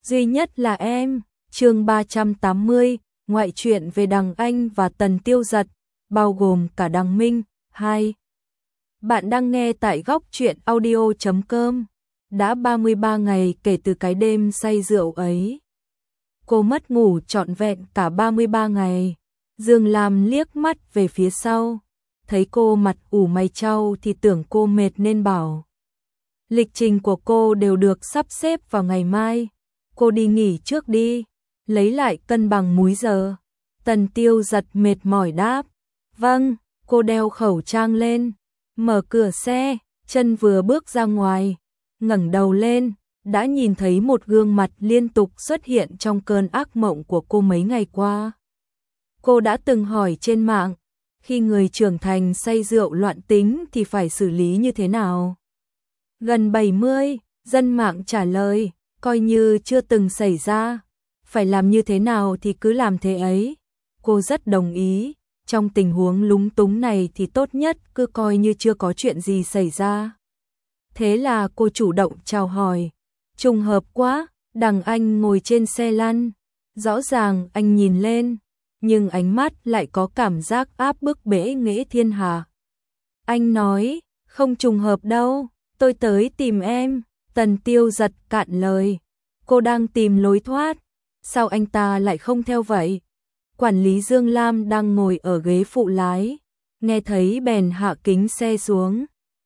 duy nhất là em. Chương 380, ngoại truyện về Đằng Anh và Tần Tiêu Giật, bao gồm cả Đằng Minh. 2. Bạn đang nghe tại góc truyện audio.com. Đã 33 ngày kể từ cái đêm say rượu ấy. Cô mất ngủ trọn vẹn cả 33 ngày. Dương Lam liếc mắt về phía sau, thấy cô mặt ủ mày chau thì tưởng cô mệt nên bảo. Lịch trình của cô đều được sắp xếp vào ngày mai, cô đi nghỉ trước đi, lấy lại cân bằng múi giờ. Tần Tiêu Giật mệt mỏi đáp. Vâng. Cô đeo khẩu trang lên, mở cửa xe, chân vừa bước ra ngoài, ngẩng đầu lên, đã nhìn thấy một gương mặt liên tục xuất hiện trong cơn ác mộng của cô mấy ngày qua. Cô đã từng hỏi trên mạng, khi người trưởng thành say rượu loạn tính thì phải xử lý như thế nào? Gần 70, dân mạng trả lời, coi như chưa từng xảy ra, phải làm như thế nào thì cứ làm thế ấy. Cô rất đồng ý, trong tình huống lúng túng này thì tốt nhất cứ coi như chưa có chuyện gì xảy ra. Thế là cô chủ động chào hỏi. Trùng hợp quá, Đằng Anh ngồi trên xe lăn. Rõ ràng anh nhìn lên, nhưng ánh mắt lại có cảm giác áp bức bẽ nghễ thiên hạ. Anh nói, không trùng hợp đâu, tôi tới tìm em. Tần Tiêu Giật cạn lời. Cô đang tìm lối thoát, sao anh ta lại không theo vậy? Quản lý Dương Lam đang ngồi ở ghế phụ lái, nghe thấy bèn hạ kính xe xuống.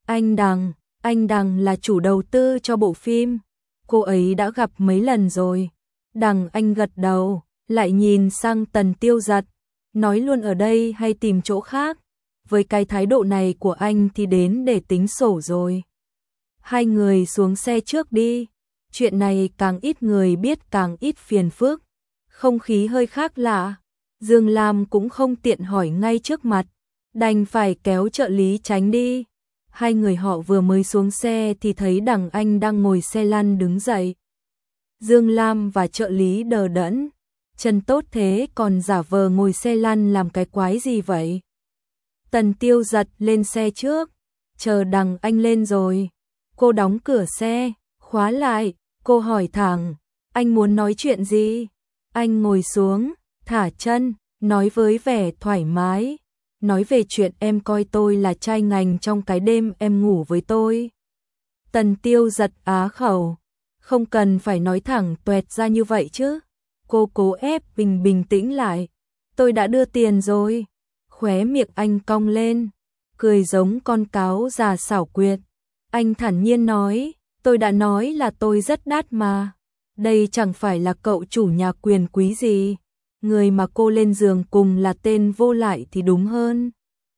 Anh Đằng là chủ đầu tư cho bộ phim, cô ấy đã gặp mấy lần rồi. Đằng Anh gật đầu, lại nhìn sang Tần Tiêu Giật, nói luôn ở đây hay tìm chỗ khác, với cái thái độ này của anh thì đến để tính sổ rồi. Hai người xuống xe trước đi, chuyện này càng ít người biết càng ít phiền phức. Không khí hơi khác lạ, Dương Lam cũng không tiện hỏi ngay trước mặt, đành phải kéo trợ lý tránh đi. Hai người họ vừa mới xuống xe thì thấy Đằng Anh đang ngồi xe lăn đứng dậy. Dương Lam và trợ lý đờ đẫn, chân tốt thế còn giả vờ ngồi xe lăn làm cái quái gì vậy? Tần Tiêu Giật lên xe trước, chờ Đằng Anh lên rồi. Cô đóng cửa xe, khóa lại, cô hỏi thẳng, anh muốn nói chuyện gì? Anh ngồi xuống, thả chân, nói với vẻ thoải mái, nói về chuyện em coi tôi là trai ngành trong cái đêm em ngủ với tôi. Tần Tiêu Giật á khẩu, không cần phải nói thẳng tuẹt ra như vậy chứ. Cô cố ép mình bình tĩnh lại, tôi đã đưa tiền rồi. Khóe miệng anh cong lên, cười giống con cáo già xảo quyệt. Anh thản nhiên nói, tôi đã nói là tôi rất đắt mà. Đây chẳng phải là cậu chủ nhà quyền quý gì. Người mà cô lên giường cùng là tên vô lại thì đúng hơn.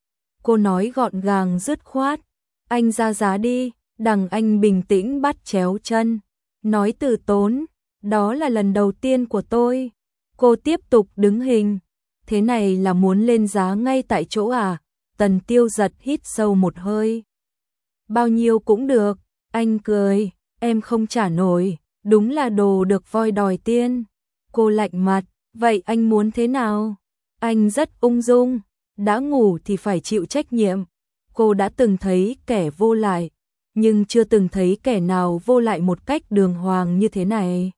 Cô nói gọn gàng dứt khoát. Anh ra giá đi. Đằng Anh bình tĩnh bắt chéo chân, nói từ tốn, đó là lần đầu tiên của tôi. Cô tiếp tục đứng hình. Thế này là muốn lên giá ngay tại chỗ à? Tần Tiêu Giật hít sâu một hơi. Bao nhiêu cũng được. Anh cười, em không trả nổi, đúng là đồ được voi đòi tiên. Cô lạnh mặt, vậy anh muốn thế nào? Anh rất ung dung, đã ngủ thì phải chịu trách nhiệm. Cô đã từng thấy kẻ vô lại, nhưng chưa từng thấy kẻ nào vô lại một cách đường hoàng như thế này.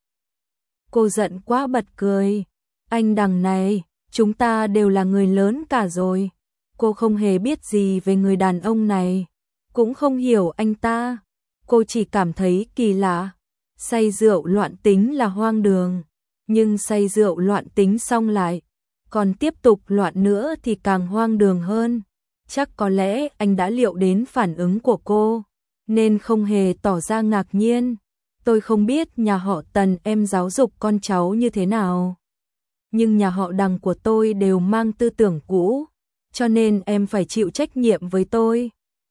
Cô giận quá bật cười. Anh Đằng này, chúng ta đều là người lớn cả rồi. Cô không hề biết gì về người đàn ông này, cũng không hiểu anh ta. Cô chỉ cảm thấy kỳ lạ. Say rượu loạn tính là hoang đường, nhưng say rượu loạn tính xong lại còn tiếp tục loạn nữa thì càng hoang đường hơn. Chắc có lẽ anh đã liệu đến phản ứng của cô, nên không hề tỏ ra ngạc nhiên. Tôi không biết nhà họ Tần em giáo dục con cháu như thế nào, nhưng nhà họ Đằng của tôi đều mang tư tưởng cũ, cho nên em phải chịu trách nhiệm với tôi.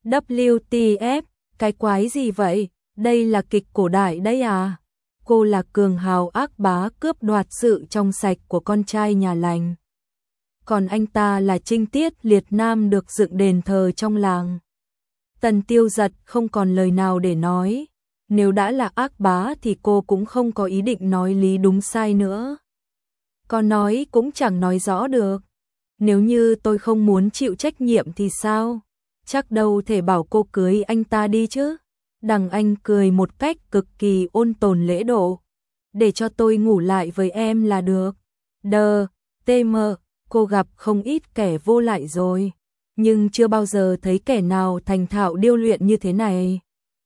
WTF, cái quái gì vậy? Đây là kịch cổ đại đấy à? Cô là cường hào ác bá cướp đoạt sự trong sạch của con trai nhà lành. Còn anh ta là trinh tiết liệt nam được dựng đền thờ trong làng. Tần Tiêu Giật không còn lời nào để nói. Nếu đã là ác bá thì cô cũng không có ý định nói lý đúng sai nữa. Có nói cũng chẳng nói rõ được. Nếu như tôi không muốn chịu trách nhiệm thì sao? Chắc đâu thể bảo cô cưới anh ta đi chứ. Đằng Anh cười một cách cực kỳ ôn tồn lễ độ. để cho tôi ngủ lại với em là được. Đờ, TM, cô gặp không ít kẻ vô lại rồi, nhưng chưa bao giờ thấy kẻ nào thành thạo điêu luyện như thế này.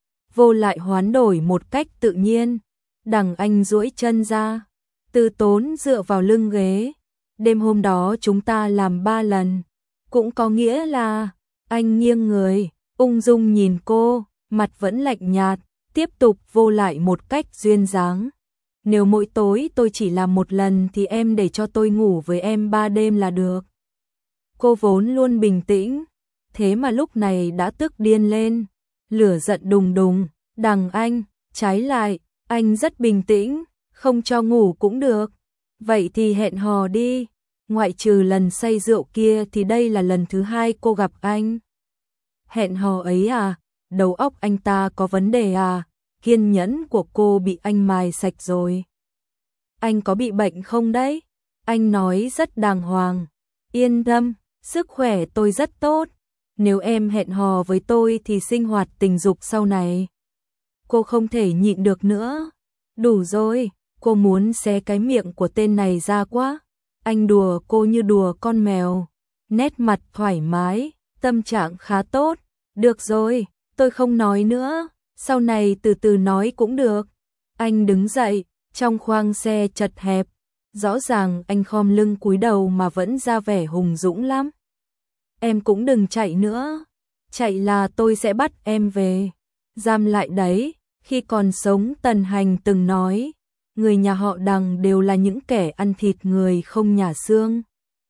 Vô lại hoán đổi một cách tự nhiên, Đằng Anh duỗi chân ra, từ tốn dựa vào lưng ghế. Đêm hôm đó chúng ta làm 3 lần, cũng có nghĩa là anh nghiêng người, ung dung nhìn cô, mặt vẫn lạnh nhạt, tiếp tục vô lại một cách duyên dáng. Nếu mỗi tối tôi chỉ làm 1 lần thì em để cho tôi ngủ với em 3 đêm là được. Cô vốn luôn bình tĩnh, thế mà lúc này đã tức điên lên, lửa giận đùng đùng. Đằng Anh, trái lại, anh rất bình tĩnh, không cho ngủ cũng được. Vậy thì hẹn hò đi, ngoại trừ lần say rượu kia thì đây là lần thứ 2 cô gặp anh. Hẹn hò ấy à, đầu óc anh ta có vấn đề à, kiên nhẫn của cô bị anh mài sạch rồi. Anh có bị bệnh không đấy? Anh nói rất đàng hoàng. Yên tâm, sức khỏe tôi rất tốt. Nếu em hẹn hò với tôi thì sinh hoạt tình dục sau này. Cô không thể nhịn được nữa. Đủ rồi, cô muốn xé cái miệng của tên này ra quá. Anh đùa cô như đùa con mèo. Nét mặt thoải mái, tâm trạng khá tốt. Được rồi, tôi không nói nữa, sau này từ từ nói cũng được. Anh đứng dậy, trong khoang xe chật hẹp. Rõ ràng anh khom lưng cúi đầu mà vẫn ra vẻ hùng dũng lắm. Em cũng đừng chạy nữa. Chạy là tôi sẽ bắt em về giam lại đấy. Khi còn sống Tần Hành từng nói, người nhà họ Đằng đều là những kẻ ăn thịt người không nhả xương.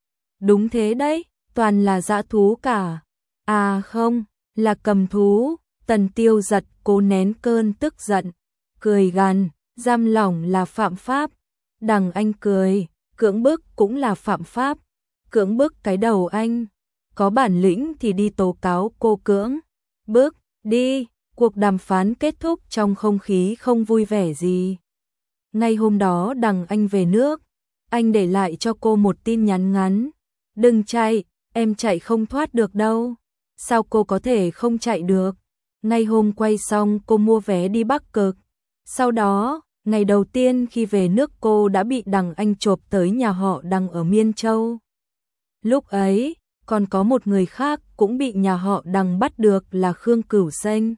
Đúng thế đấy, toàn là dã thú cả. À không, là cầm thú. Tần Tiêu Giật cố nén cơn tức giận, cười gằn, giam lỏng là phạm pháp. Đằng Anh cười, cưỡng bức cũng là phạm pháp. Cưỡng bức cái đầu anh, có bản lĩnh thì đi tố cáo cô cưỡng bức đi. Cuộc đàm phán kết thúc trong không khí không vui vẻ gì. Ngay hôm đó Đằng Anh về nước, anh để lại cho cô một tin nhắn ngắn. Đừng chạy, em chạy không thoát được đâu. Sao cô có thể không chạy được? Ngay hôm quay xong cô mua vé đi Bắc Cực. Sau đó, ngày đầu tiên khi về nước cô đã bị Đằng Anh chộp tới nhà họ Đằng ở Miên Châu. Lúc ấy, còn có một người khác cũng bị nhà họ Đằng bắt được là Khương Cửu Sênh.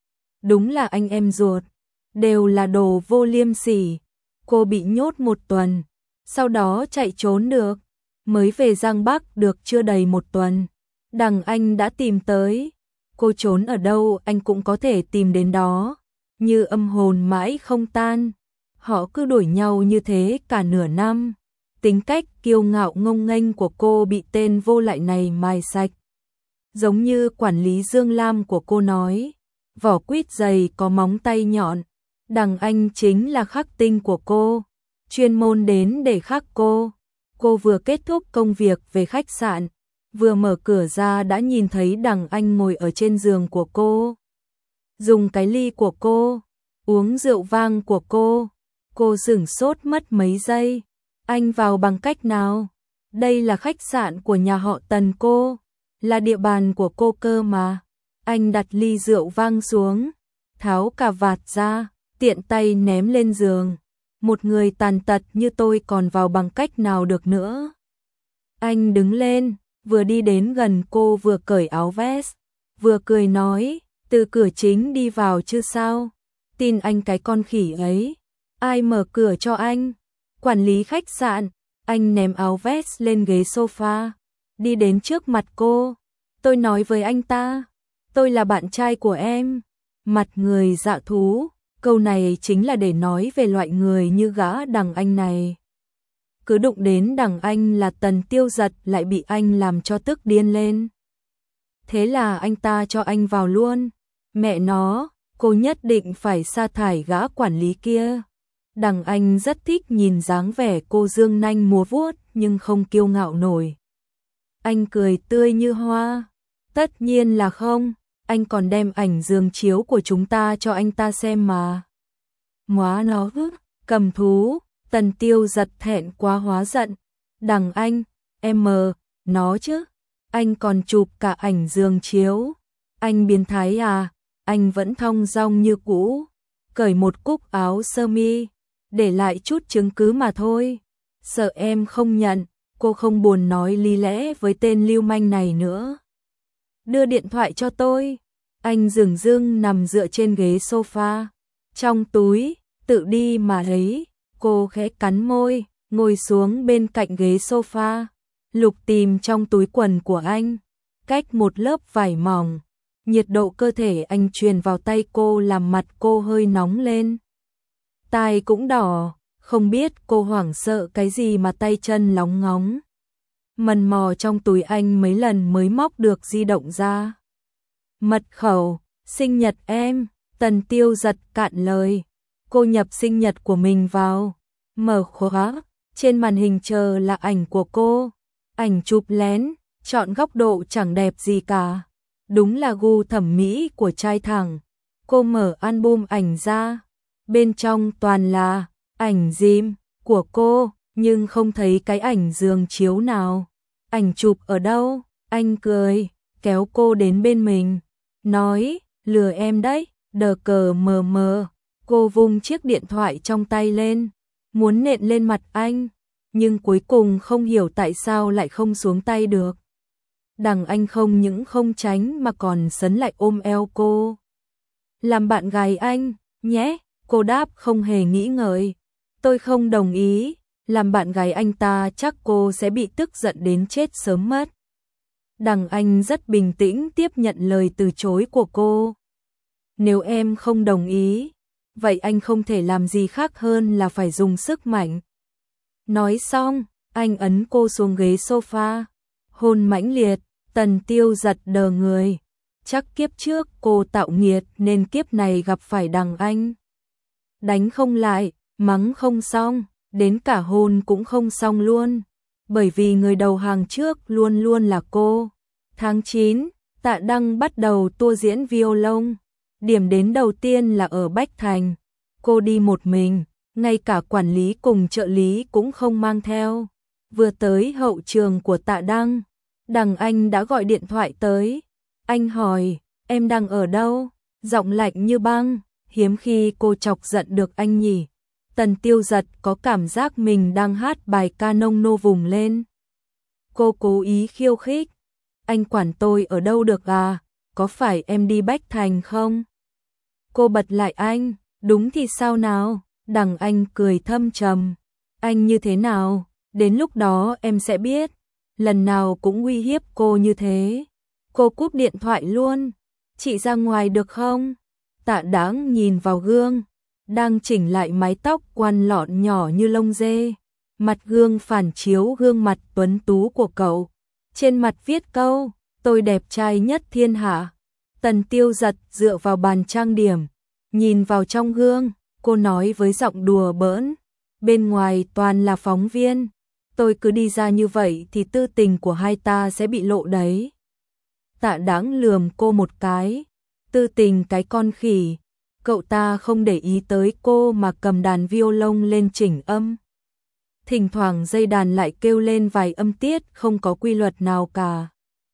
Đúng là anh em ruột, đều là đồ vô liêm sỉ. Cô bị nhốt 1 tuần, sau đó chạy trốn được, mới về Giang Bắc được chưa đầy 1 tuần. Đằng Anh đã tìm tới, cô trốn ở đâu anh cũng có thể tìm đến đó, như âm hồn mãi không tan. Họ cứ đuổi nhau như thế cả nửa năm. Tính cách kiêu ngạo ngông nghênh của cô bị tên vô lại này mài sạch. Giống như quản lý Dương Lam của cô nói, vỏ quýt dày có móng tay nhọn. Đằng Anh chính là khắc tinh của cô, chuyên môn đến để khắc cô. Cô vừa kết thúc công việc về khách sạn, vừa mở cửa ra đã nhìn thấy Đằng Anh ngồi ở trên giường của cô, dùng cái ly của cô, uống rượu vang của cô. Cô sửng sốt mất mấy giây. Anh vào bằng cách nào? Đây là khách sạn của nhà họ Tần cô, là địa bàn của cô cơ mà. Anh đặt ly rượu vang xuống, tháo cà vạt ra, tiện tay ném lên giường. Một người tàn tật như tôi còn vào bằng cách nào được nữa. Anh đứng lên, vừa đi đến gần cô vừa cởi áo vest, vừa cười nói, từ cửa chính đi vào chứ sao? Tin anh cái con khỉ ấy. Ai mở cửa cho anh? Quản lý khách sạn. Anh ném áo vest lên ghế sofa, đi đến trước mặt cô. Tôi nói với anh ta, tôi là bạn trai của em. Mặt người dạ thú, câu này chính là để nói về loại người như gã Đằng Anh này. Cứ đụng đến Đằng Anh là Tần Tiêu Giật lại bị anh làm cho tức điên lên. Thế là anh ta cho anh vào luôn. Mẹ nó, cô nhất định phải sa thải gã quản lý kia. Đằng Anh rất thích nhìn dáng vẻ cô dương nanh múa vuốt nhưng không kiêu ngạo nổi. Anh cười tươi như hoa. Tất nhiên là không, anh còn đem ảnh giường chiếu của chúng ta cho anh ta xem mà. Móa nó, cầm thú. Tần Tiêu Giật thẹn quá hóa giận. Đằng Anh, em mờ, nó chứ. Anh còn chụp cả ảnh giường chiếu. Anh biến thái à? Anh vẫn thong dong như cũ, cởi một cúc áo sơ mi, để lại chút chứng cứ mà thôi. Sợ em không nhận, cô không buồn nói lý lẽ với tên lưu manh này nữa. Đưa điện thoại cho tôi. Anh dửng dưng nằm dựa trên ghế sofa, trong túi, tự đi mà lấy. Cô khẽ cắn môi, ngồi xuống bên cạnh ghế sofa, lục tìm trong túi quần của anh, cách một lớp vải mỏng. Nhiệt độ cơ thể anh truyền vào tay cô làm mặt cô hơi nóng lên. Tai cũng đỏ, không biết cô hoảng sợ cái gì mà tay chân lóng ngóng. Mần mò trong túi anh mấy lần mới móc được di động ra. Mật khẩu, sinh nhật em, Tần Tiêu giật cạn lời. Cô nhập sinh nhật của mình vào, mở khóa, trên màn hình chờ là ảnh của cô. Ảnh chụp lén, chọn góc độ chẳng đẹp gì cả. Đúng là gu thẩm mỹ của trai thẳng. Cô mở album ảnh ra, bên trong toàn là ảnh gym của cô, nhưng không thấy cái ảnh giường chiếu nào. Ảnh chụp ở đâu? Anh cười, kéo cô đến bên mình, nói, lừa em đấy, đờ cờ mờ mờ. Cô vung chiếc điện thoại trong tay lên, muốn nện lên mặt anh, nhưng cuối cùng không hiểu tại sao lại không xuống tay được. Đằng Anh không những không tránh mà còn sấn lại ôm eo cô. Làm bạn gái anh, nhé, cô đáp không hề nghĩ ngợi. Tôi không đồng ý, làm bạn gái anh ta chắc cô sẽ bị tức giận đến chết sớm mất. Đằng Anh rất bình tĩnh tiếp nhận lời từ chối của cô. Nếu em không đồng ý, vậy anh không thể làm gì khác hơn là phải dùng sức mạnh. Nói xong, anh ấn cô xuống ghế sofa, hôn mãnh liệt. Tần Tiêu giật đờ người. Chắc kiếp trước cô tạo nghiệt nên kiếp này gặp phải đằng Anh. Đánh không lại, mắng không xong, đến cả hôn cũng không xong luôn. Bởi vì người đầu hàng trước luôn luôn là cô. Tháng 9, Tạ Đăng bắt đầu tour diễn violon. Điểm đến đầu tiên là ở Bách Thành. Cô đi một mình, ngay cả quản lý cùng trợ lý cũng không mang theo. Vừa tới hậu trường của Tạ Đăng, đằng Anh đã gọi điện thoại tới. Anh hỏi, em đang ở đâu? Giọng lạnh như băng, hiếm khi cô chọc giận được anh nhỉ. Tần Tiêu giật có cảm giác mình đang hát bài ca nông nô vùng lên. Cô cố ý khiêu khích. Anh quản tôi ở đâu được à? Có phải em đi Bách Thành không? Cô bật lại anh, đúng thì sao nào? Đằng Anh cười thâm trầm. Anh như thế nào? Đến lúc đó em sẽ biết. Lần nào cũng uy hiếp cô như thế. Cô cúp điện thoại luôn. Chị ra ngoài được không? Tạ Đáng nhìn vào gương, đang chỉnh lại mái tóc quăn lọn nhỏ như lông dê. Mặt gương phản chiếu gương mặt tuấn tú của cậu. Trên mặt viết câu, tôi đẹp trai nhất thiên hạ. Tần Tiêu giật dựa vào bàn trang điểm, nhìn vào trong gương, cô nói với giọng đùa bỡn. Bên ngoài toàn là phóng viên. Tôi cứ đi ra như vậy thì tư tình của hai ta sẽ bị lộ đấy. Tạ Đáng lườm cô một cái. Tư tình cái con khỉ. Cậu ta không để ý tới cô mà cầm đàn violon lên chỉnh âm. Thỉnh thoảng dây đàn lại kêu lên vài âm tiết không có quy luật nào cả.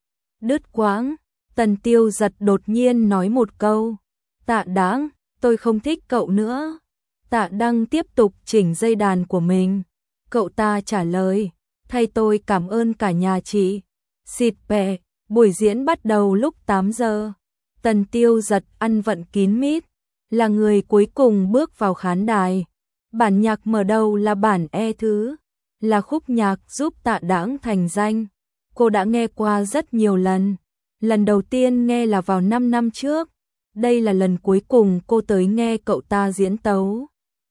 Đứt quãng, Tần Tiêu giật đột nhiên nói một câu. Tạ Đáng, tôi không thích cậu nữa. Tạ Đăng tiếp tục chỉnh dây đàn của mình. Cậu ta trả lời, thay tôi cảm ơn cả nhà chị. Xịt bẹ, buổi diễn bắt đầu lúc 8 giờ. Tần Tiêu giật ăn vận kín mít, là người cuối cùng bước vào khán đài. Bản nhạc mở đầu là bản E thứ, là khúc nhạc giúp Tạ Đáng thành danh. Cô đã nghe qua rất nhiều lần. Lần đầu tiên nghe là vào 5 năm trước. Đây là lần cuối cùng cô tới nghe cậu ta diễn tấu.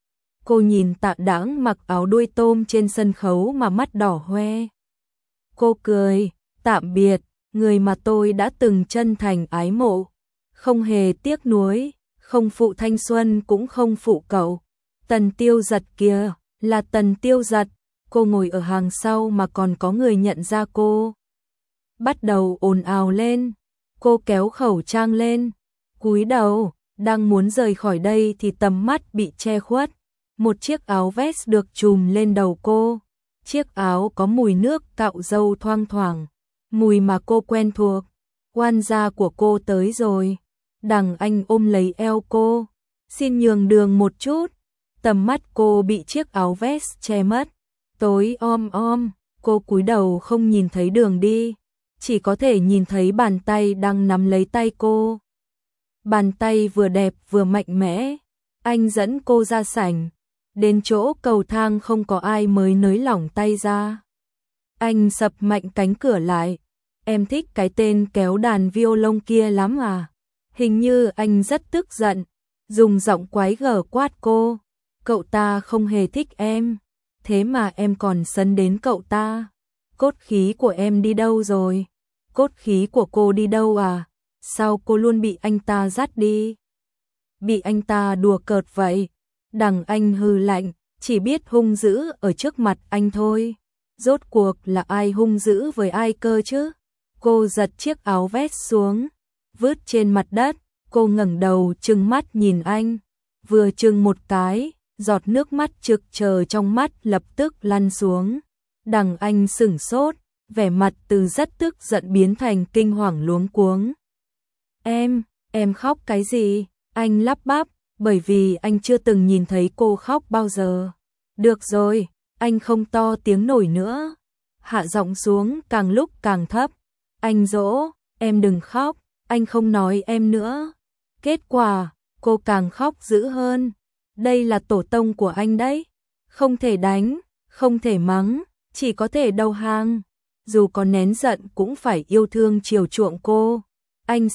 Cô nhìn Tạ Đáng mặc áo đuôi tôm trên sân khấu mà mắt đỏ hoe. Cô cười, tạm biệt, người mà tôi đã từng chân thành ái mộ. Không hề tiếc nuối, không phụ thanh xuân cũng không phụ cậu. Tần Tiêu giật kìa, là Tần Tiêu giật. Cô ngồi ở hàng sau mà còn có người nhận ra cô. Bắt đầu ồn ào lên. Cô kéo khẩu trang lên, cúi đầu, đang muốn rời khỏi đây thì tầm mắt bị che khuất. Một chiếc áo vest được trùm lên đầu cô. Chiếc áo có mùi nước cạo râu thoang thoảng, mùi mà cô quen thuộc. Quan gia của cô tới rồi. Đằng Anh ôm lấy eo cô. Xin nhường đường một chút. Tầm mắt cô bị chiếc áo vest che mất. Tối om om, cô cúi đầu không nhìn thấy đường đi, chỉ có thể nhìn thấy bàn tay đang nắm lấy tay cô. Bàn tay vừa đẹp vừa mạnh mẽ. Anh dẫn cô ra sảnh, đến chỗ cầu thang không có ai mới nới lỏng tay ra. Anh sập mạnh cánh cửa lại. Em thích cái tên kéo đàn violon kia lắm à? Hình như anh rất tức giận, dùng giọng quái gở quát cô. Cậu ta không hề thích em, thế mà em còn sấn đến cậu ta. Cốt khí của em đi đâu rồi? Cốt khí của cô đi đâu à? Sao cô luôn bị anh ta dắt đi? Bị anh ta đùa cợt vậy? Đằng Anh hừ lạnh, chỉ biết hung dữ ở trước mặt anh thôi. Rốt cuộc là ai hung dữ với ai cơ chứ? Cô giật chiếc áo vest xuống, vứt trên mặt đất. Cô ngẩng đầu trừng mắt nhìn anh. Vừa trừng một cái, giọt nước mắt trực chờ trong mắt lập tức lăn xuống. Đằng Anh sửng sốt, vẻ mặt từ rất tức giận biến thành kinh hoàng luống cuống. Em khóc cái gì? Anh lắp bắp, bởi vì anh chưa từng nhìn thấy cô khóc bao giờ. Được rồi, anh không to tiếng nổi nữa. Hạ giọng xuống càng lúc càng thấp. Anh dỗ, em đừng khóc, anh không nói em nữa. Kết quả, cô càng khóc dữ hơn. Đây là tổ tông của anh đấy. Không thể đánh, không thể mắng, chỉ có thể đầu hàng. Dù có nén giận cũng phải yêu thương chiều chuộng cô. Anh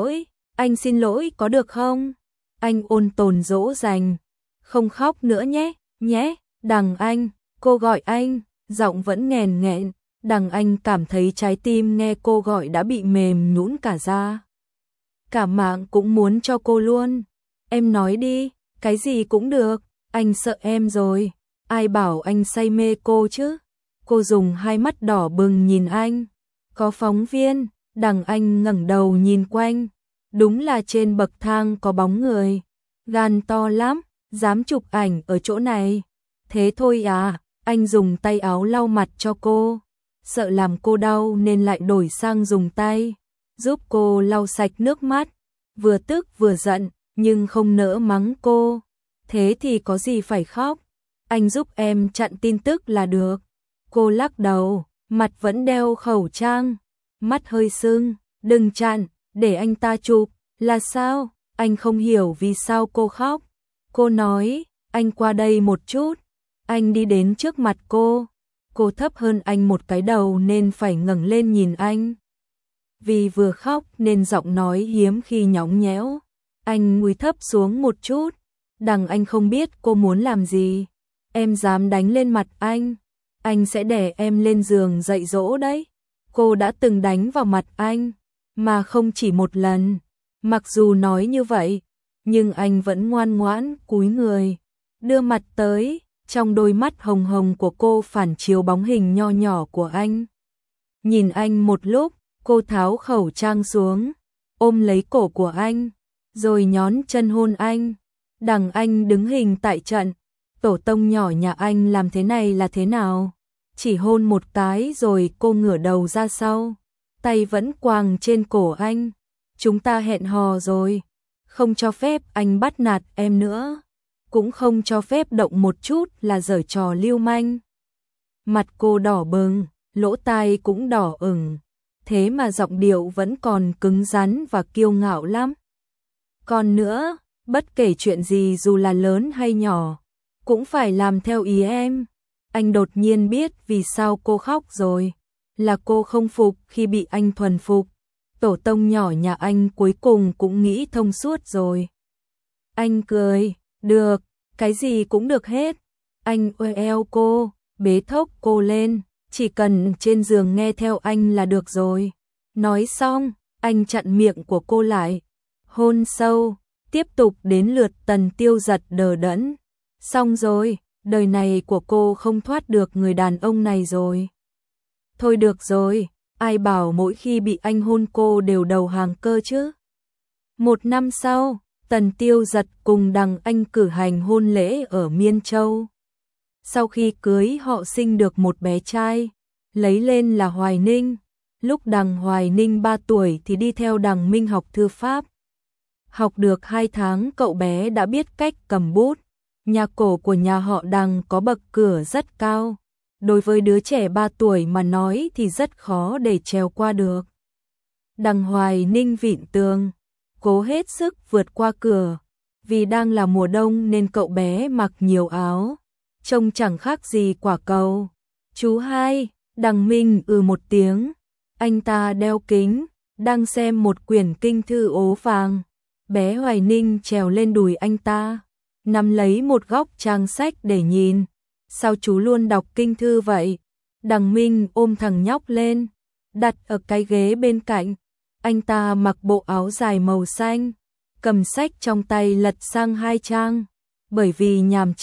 xin lỗi có được không? Anh ôn tồn dỗ dành. Không khóc nữa nhé. Đằng Anh, cô gọi anh, giọng vẫn nghèn nghẹn. Đằng Anh cảm thấy trái tim nghe cô gọi đã bị mềm nhũn cả ra. Cả mạng cũng muốn cho cô luôn. Em nói đi, cái gì cũng được, anh sợ em rồi. Ai bảo anh say mê cô chứ? Cô dùng hai mắt đỏ bừng nhìn anh. Có phóng viên. Đằng Anh ngẩng đầu nhìn quanh. Đúng là trên bậc thang có bóng người. Gan to lắm, dám chụp ảnh ở chỗ này. Thế thôi à? Anh dùng tay áo lau mặt cho cô. Sợ làm cô đau nên lại đổi sang dùng tay giúp cô lau sạch nước mắt. Vừa tức vừa giận, nhưng không nỡ mắng cô. Thế thì có gì phải khóc? Anh giúp em chặn tin tức là được. Cô lắc đầu, mặt vẫn đeo khẩu trang, mắt hơi sưng. Đừng chặn, để anh ta chụp. Là sao? Anh không hiểu vì sao cô khóc. Cô nói, anh qua đây một chút. Anh đi đến trước mặt cô. Cô thấp hơn anh một cái đầu nên phải ngẩng lên nhìn anh. Vì vừa khóc nên giọng nói hiếm khi nhõng nhẽo. Anh cúi thấp xuống một chút. Đằng Anh không biết cô muốn làm gì. Em dám đánh lên mặt anh sẽ đè em lên giường dạy dỗ đấy. Cô đã từng đánh vào mặt anh, mà không chỉ một lần. Mặc dù nói như vậy, nhưng anh vẫn ngoan ngoãn cúi người, đưa mặt tới. Trong đôi mắt hồng hồng của cô phản chiếu bóng hình nho nhỏ của anh. Nhìn anh một lúc, cô tháo khẩu trang xuống, ôm lấy cổ của anh, rồi nhón chân hôn anh. Đằng Anh đứng hình tại trận. Tổ tông nhỏ nhà anh làm thế này là thế nào? Chỉ hôn một cái rồi cô ngửa đầu ra sau, tay vẫn quàng trên cổ anh. Chúng ta hẹn hò rồi, không cho phép anh bắt nạt em nữa, cũng không cho phép động một chút là giở trò lưu manh. Mặt cô đỏ bừng, lỗ tai cũng đỏ ửng, thế mà giọng điệu vẫn còn cứng rắn và kiêu ngạo lắm. Còn nữa, bất kể chuyện gì dù là lớn hay nhỏ, cũng phải làm theo ý em. Anh đột nhiên biết vì sao cô khóc rồi, là cô không phục khi bị anh thuần phục. Tổ tông nhỏ nhà anh cuối cùng cũng nghĩ thông suốt rồi. Anh cười, được, cái gì cũng được hết. Anh ôm eo cô, bế thốc cô lên, chỉ cần trên giường nghe theo anh là được rồi. Nói xong, anh chặn miệng của cô lại, hôn sâu, tiếp tục đến lượt Tần Tiêu Giật đờ đẫn. Xong rồi, đời này của cô không thoát được người đàn ông này rồi. Thôi được rồi, ai bảo mỗi khi bị anh hôn cô đều đầu hàng cơ chứ. Một năm sau, Tần Tiêu Giật cùng Đằng Anh cử hành hôn lễ ở Miên Châu. Sau khi cưới họ sinh được một bé trai, lấy lên là Hoài Ninh. Lúc Đằng Hoài Ninh 3 tuổi thì đi theo Đằng Minh học thư pháp. Học được 2 tháng cậu bé đã biết cách cầm bút, Nhà cổ của nhà họ Đằng có bậc cửa rất cao. Đối với đứa trẻ 3 tuổi mà nói thì rất khó để trèo qua được. Đằng Hoài Ninh vịn tường, cố hết sức vượt qua cửa. Vì đang là mùa đông nên cậu bé mặc nhiều áo, trông chẳng khác gì quả cầu. Chú hai, Đằng Minh một tiếng. Anh ta đeo kính, đang xem một quyển kinh thư ố vàng. Bé Hoài Ninh trèo lên đùi anh ta, nắm lấy một góc trang sách để nhìn. Sao chú luôn đọc kinh thư vậy? Đằng Minh ôm thằng nhóc lên, đặt ở cái ghế bên cạnh. Anh ta mặc bộ áo dài màu xanh, cầm sách trong tay lật sang 2 trang. Bởi vì nhàm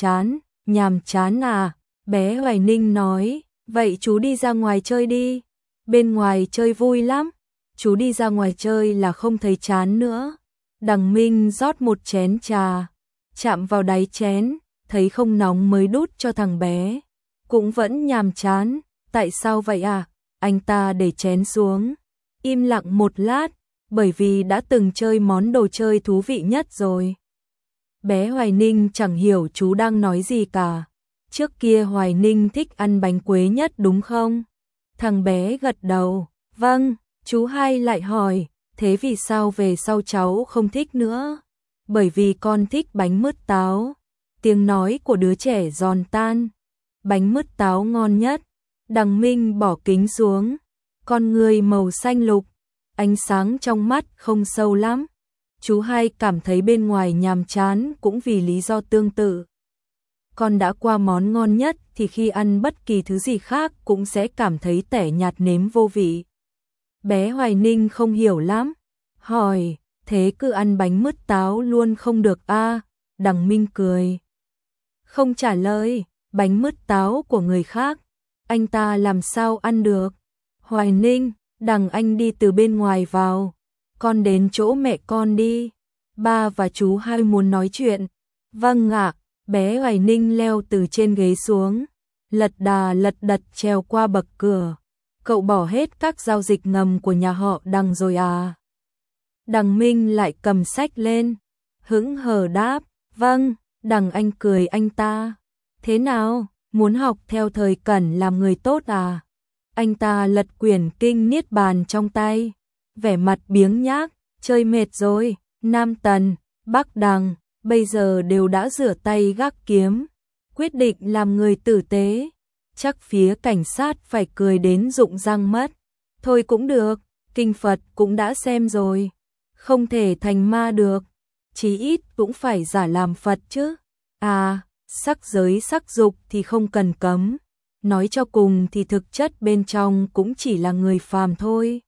chán à? Bé Hoài Ninh nói, vậy chú đi ra ngoài chơi đi. Bên ngoài chơi vui lắm. Chú đi ra ngoài chơi là không thấy chán nữa. Đằng Minh rót một chén trà, chạm vào đáy chén, thấy không nóng mới đút cho thằng bé. Cũng vẫn nhàm chán, tại sao vậy à? Anh ta để chén xuống, im lặng một lát, bởi vì đã từng chơi món đồ chơi thú vị nhất rồi. Bé Hoài Ninh chẳng hiểu chú đang nói gì cả. Trước kia Hoài Ninh thích ăn bánh quế nhất đúng không? Thằng bé gật đầu, vâng. Chú hai lại hỏi, thế vì sao về sau cháu không thích nữa? Bởi vì con thích bánh mứt táo. Tiếng nói của đứa trẻ giòn tan. Bánh mứt táo ngon nhất. Đằng Minh bỏ kính xuống. Con người màu xanh lục, ánh sáng trong mắt không sâu lắm. Chú hai cảm thấy bên ngoài nhàm chán cũng vì lý do tương tự. Con đã qua món ngon nhất thì khi ăn bất kỳ thứ gì khác cũng sẽ cảm thấy tẻ nhạt nếm vô vị. Bé Hoài Ninh không hiểu lắm, hỏi, thế cứ ăn bánh mứt táo luôn không được à? Đằng Minh cười, không trả lời. Bánh mứt táo của người khác, anh ta làm sao ăn được? Hoài Ninh, Đằng anh đi từ bên ngoài vào, con đến chỗ mẹ con đi, ba và chú hai muốn nói chuyện. Vâng ạ. Bé Hoài Ninh leo từ trên ghế xuống, lật đà lật đật trèo qua bậc cửa. Cậu bỏ hết các giao dịch ngầm của nhà họ Đằng rồi à? Đằng Minh lại cầm sách lên, hững hờ đáp, vâng. Đằng anh cười anh ta, thế nào, muốn học theo thời Cẩn làm người tốt à? Anh ta lật quyển kinh Niết Bàn trong tay, vẻ mặt biếng nhác, chơi mệt rồi. Nam Tần, Bắc Đằng bây giờ đều đã rửa tay gác kiếm, quyết định làm người tử tế. Chắc phía cảnh sát phải cười đến rụng răng mất. Thôi cũng được, kinh Phật cũng đã xem rồi, không thể thành ma được, chí ít cũng phải giả làm Phật chứ. À, sắc giới sắc dục thì không cần cấm, nói cho cùng thì thực chất bên trong cũng chỉ là người phàm thôi.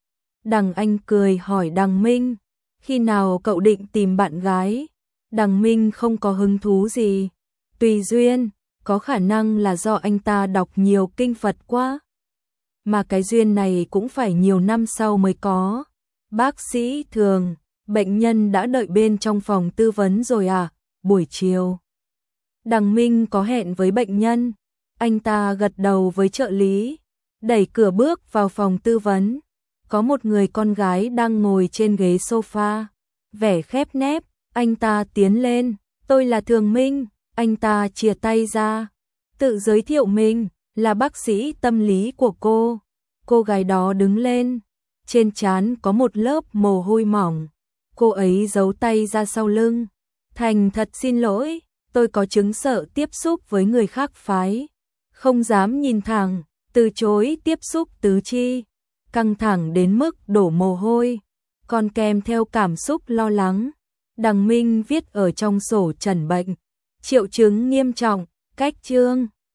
Đằng anh cười hỏi Đằng Minh, khi nào cậu định tìm bạn gái? Đằng Minh không có hứng thú gì, tùy duyên, có khả năng là do anh ta đọc nhiều kinh Phật quá. Mà cái duyên này cũng phải nhiều năm sau mới có. Bác sĩ Thường, bệnh nhân đã đợi bên trong phòng tư vấn rồi à? Buổi chiều. Đằng Minh có hẹn với bệnh nhân. Anh ta gật đầu với trợ lý, đẩy cửa bước vào phòng tư vấn. Có một người con gái đang ngồi trên ghế sofa, vẻ khép nép. Anh ta tiến lên, tôi là Thường Minh. Anh ta chìa tay ra, tự giới thiệu mình, là bác sĩ tâm lý của cô. Cô gái đó đứng lên, trên trán có một lớp mồ hôi mỏng. Cô ấy giấu tay ra sau lưng. Thành thật xin lỗi, tôi có chứng sợ tiếp xúc với người khác phái. Không dám nhìn thẳng, từ chối tiếp xúc tứ chi. Căng thẳng đến mức đổ mồ hôi, còn kèm theo cảm xúc lo lắng. Đằng Minh viết ở trong sổ trần bệnh, triệu chứng nghiêm trọng, cách chương.